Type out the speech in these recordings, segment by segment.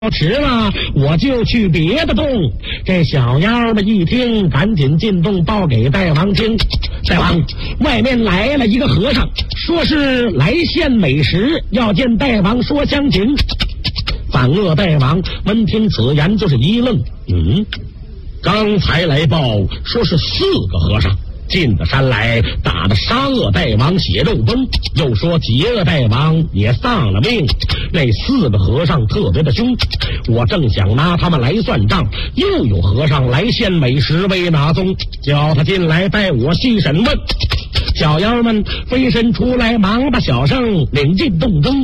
迟了，我就去别的洞。这小妖们一听，赶紧进洞报给大王听。大王，外面来了一个和尚，说是来献美食，要见大王说详情。反恶大王闻听此言，就是一愣。刚才来报说是4个和尚进的山来，打的杀恶大王血肉崩，又说劫恶大王也丧了命。那4个和尚特别的凶，我正想拿他们来算账，又有和尚来献美食，为哪宗？叫他进来带我细审问。小妖们飞身出来，忙把小圣领进洞中。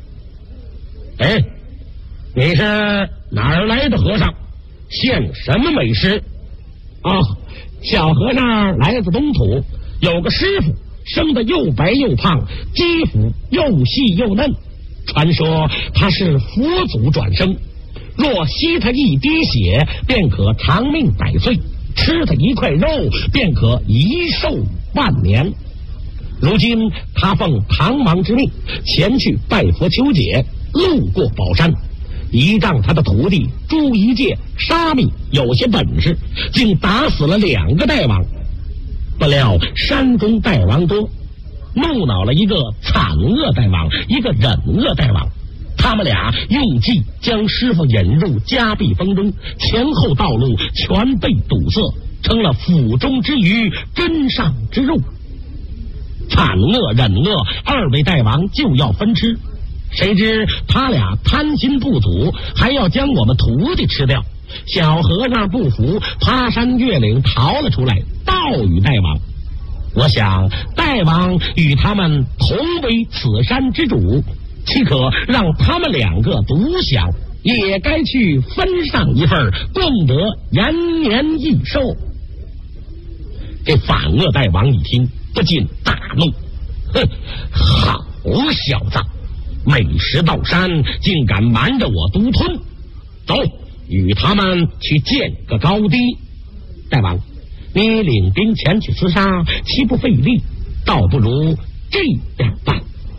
你是哪儿来的和尚？献什么美食？小和尚来自东土，有个师傅生得又白又胖，肌肤又细又嫩，传说他是佛祖转生，若吸他一滴血，便可长命100岁，吃他一块肉，便可一寿万年。如今他奉唐王之命前去拜佛求解，路过宝山，依仗他的徒弟朱一介沙弥有些本事，竟打死了2个大王。不料山中大王多，怒恼了一个惨恶大王，一个忍恶大王。他们俩用计将师傅引入夹壁风中，前后道路全被堵塞，成了腹中之鱼，根上之肉。惨恶忍恶2位大王就要分吃，谁知他俩贪心不足，还要将我们徒弟吃掉。小和尚不服，爬山越岭逃了出来，告与大王。我想大王与他们同为此山之主，岂可让他们2个独享？也该去分上一份，共得延年益寿。这反恶大王一听，不禁大怒，好小子，美食到山，竟敢瞒着我独吞！走，与他们去见个高低。大王，你领兵前去厮杀，岂不费力？倒不如这样办。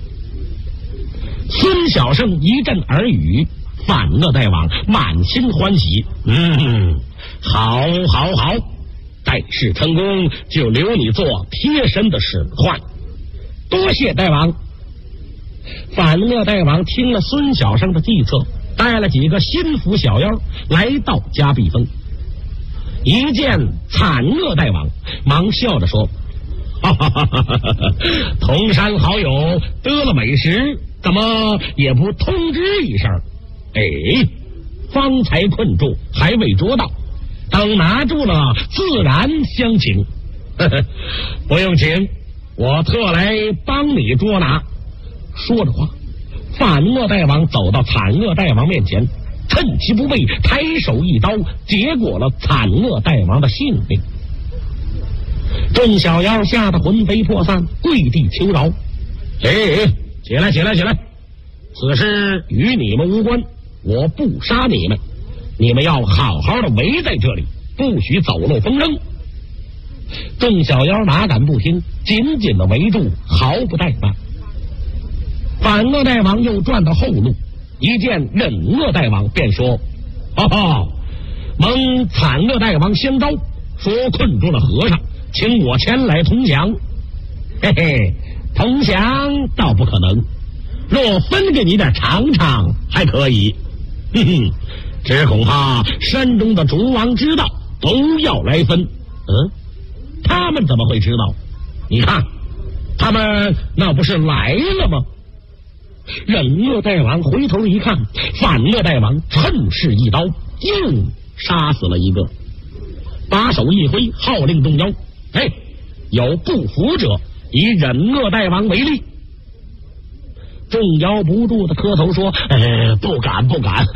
孙小圣一阵耳语，反恶大王满心欢喜。好，待事成功，就留你做贴身的使唤。多谢大王。反恶大王听了孙小圣的计策，带了几个心腹小妖来到夹壁峰，一见惨恶大王，忙笑着说：同山好友得了美食，怎么也不通知一声？方才困住，还未捉到，等拿住了自然相请。不用请，我特来帮你捉拿。说着话，反恶大王走到惨恶大王面前，趁其不备，抬手一刀，结果了惨恶大王的性命。众小妖吓得魂飞魄散，跪地求饶。起来！此事与你们无关，我不杀你们，你们要好好的围在这里，不许走漏风声。众小妖哪敢不听，紧紧的围住，毫不怠慢。反恶大王又转到后路，一见忍恶大王，便说：蒙惨恶大王相招，说困住了和尚，请我前来同享。同享倒不可能，若分给你点尝尝还可以。只恐怕山中的竹王知道，都要来分。他们怎么会知道？你看，他们那不是来了吗？忍恶大王回头一看，反恶大王趁势一刀，又杀死了一个，把手一挥，号令动妖。有不服者，以忍恶大王为例。众妖不住的磕头说：不敢。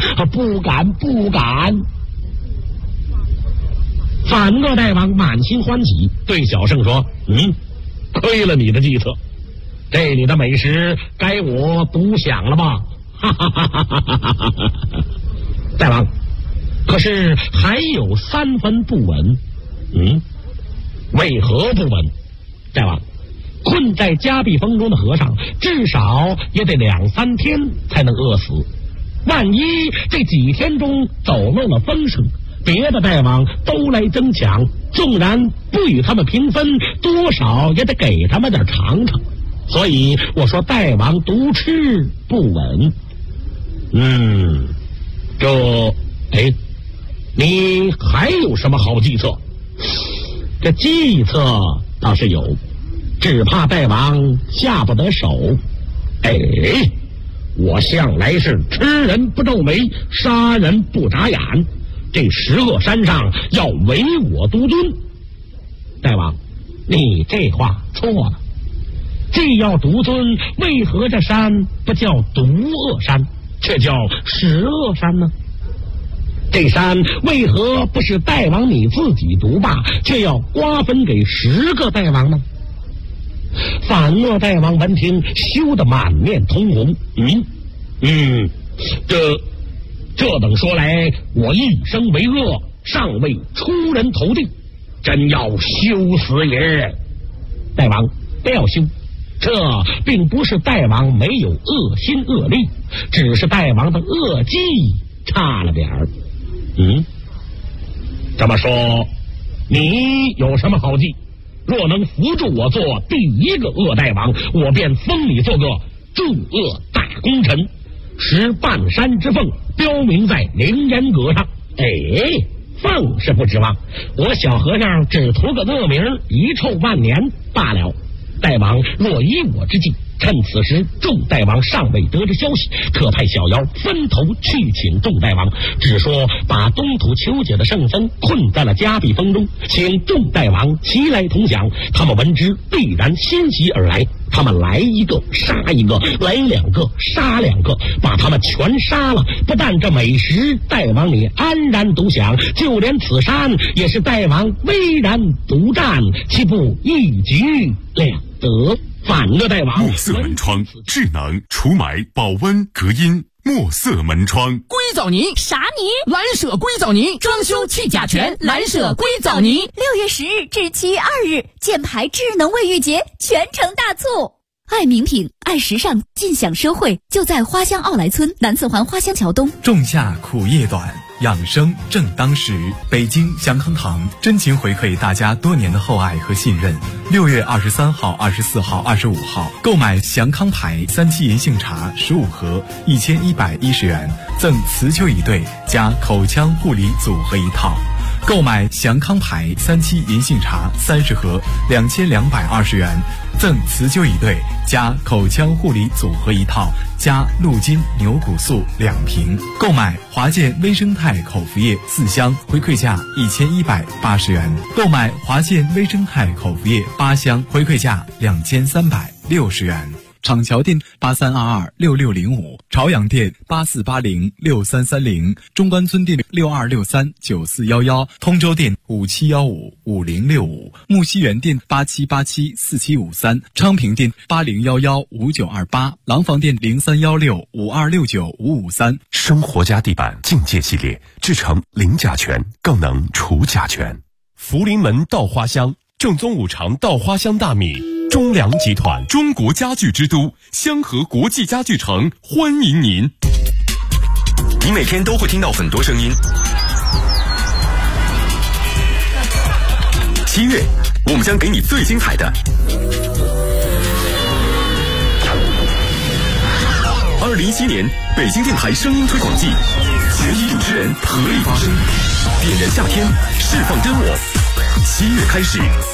反恶大王满心欢喜，对小圣说：亏了你的计策，这里的美食该我独享了吧？大王，可是还有3分不稳。为何不稳？大王，困在夹壁风中的和尚至少也得2-3天才能饿死， 万一这几天中走漏了风声，别的大王都来争抢，纵然不与他们平分，多少也得给他们点尝尝。所以我说大王独吃不稳。你还有什么好计策？这计策倒是有，只怕大王下不得手。我向来是吃人不皱眉，杀人不眨眼，这十恶山上要唯我独尊。大王，你这话错了。既要独尊，为何这山不叫毒恶山，却叫十恶山呢？这山为何不是大王你自己独霸，却要瓜分给10个大王呢？反恶大王闻听，羞得满面通红。这等说来，我一生为恶，尚未出人头地，真要羞死也。大王不要羞，这并不是大王没有恶心恶力，只是大王的恶计差了点儿。这么说，你有什么好计？若能扶助我做第1个恶大王，我便封你做个助恶大功臣，持半山之凤标明在凌烟阁上。凤是不指望，我小和尚只图个恶名，遗臭万年罢了。大王若依我之计，趁此时众大王尚未得知消息，可派小妖分头去请众大王，只说把东土丘姐的圣僧困在了迦毗峰中，请众大王齐来同享。他们闻之必然欣喜而来，他们来一个杀一个，来2个杀2个，把他们全杀了。不但这美食大王你安然独享，就连此山也是大王巍然独占，岂不一举两得？反恶大王， 墨色门窗，智能除霾、保温、隔音。墨色门窗， 硅藻泥啥泥？ 蓝舍硅藻泥，装修去甲醛，蓝舍硅藻泥。6 月10日至7月2日，箭牌智能卫浴节全城大促。爱名品、爱时尚，尽享奢惠，就在花乡奥莱村南四环花乡桥东。 仲夏苦夜短，养生正当时。北京祥康堂真情回馈大家多年的厚爱和信任。6月23号、24号、25号，购买祥康牌3期银杏茶15盒，1110元，赠磁丘一对加口腔护理组合一套。购买祥康牌3期银杏茶30盒，2220元，赠磁丘一对加口腔护理组合一套，加鹿筋牛骨素2瓶。购买华健微生态口服液4箱，回馈价1180元。购买华健微生态口服液8箱，回馈价2360元。厂桥店83226605，朝阳店84806330，中关村店62639411，通州店57155065，木樨园店87874753，昌平店80115928，廊坊店031652695553。 生活家地板境界系列，制成零甲醛，更能除甲醛。福临门稻花香，正宗五常稻花香大米。中粮集团，中国家具之都，香河国际家具城欢迎您。 你每天都会听到很多声音。7月，我们将给你最精彩的。2017年北京电台声音推广季，全体主持人合力发声，点燃夏天，释放真我。7月开始。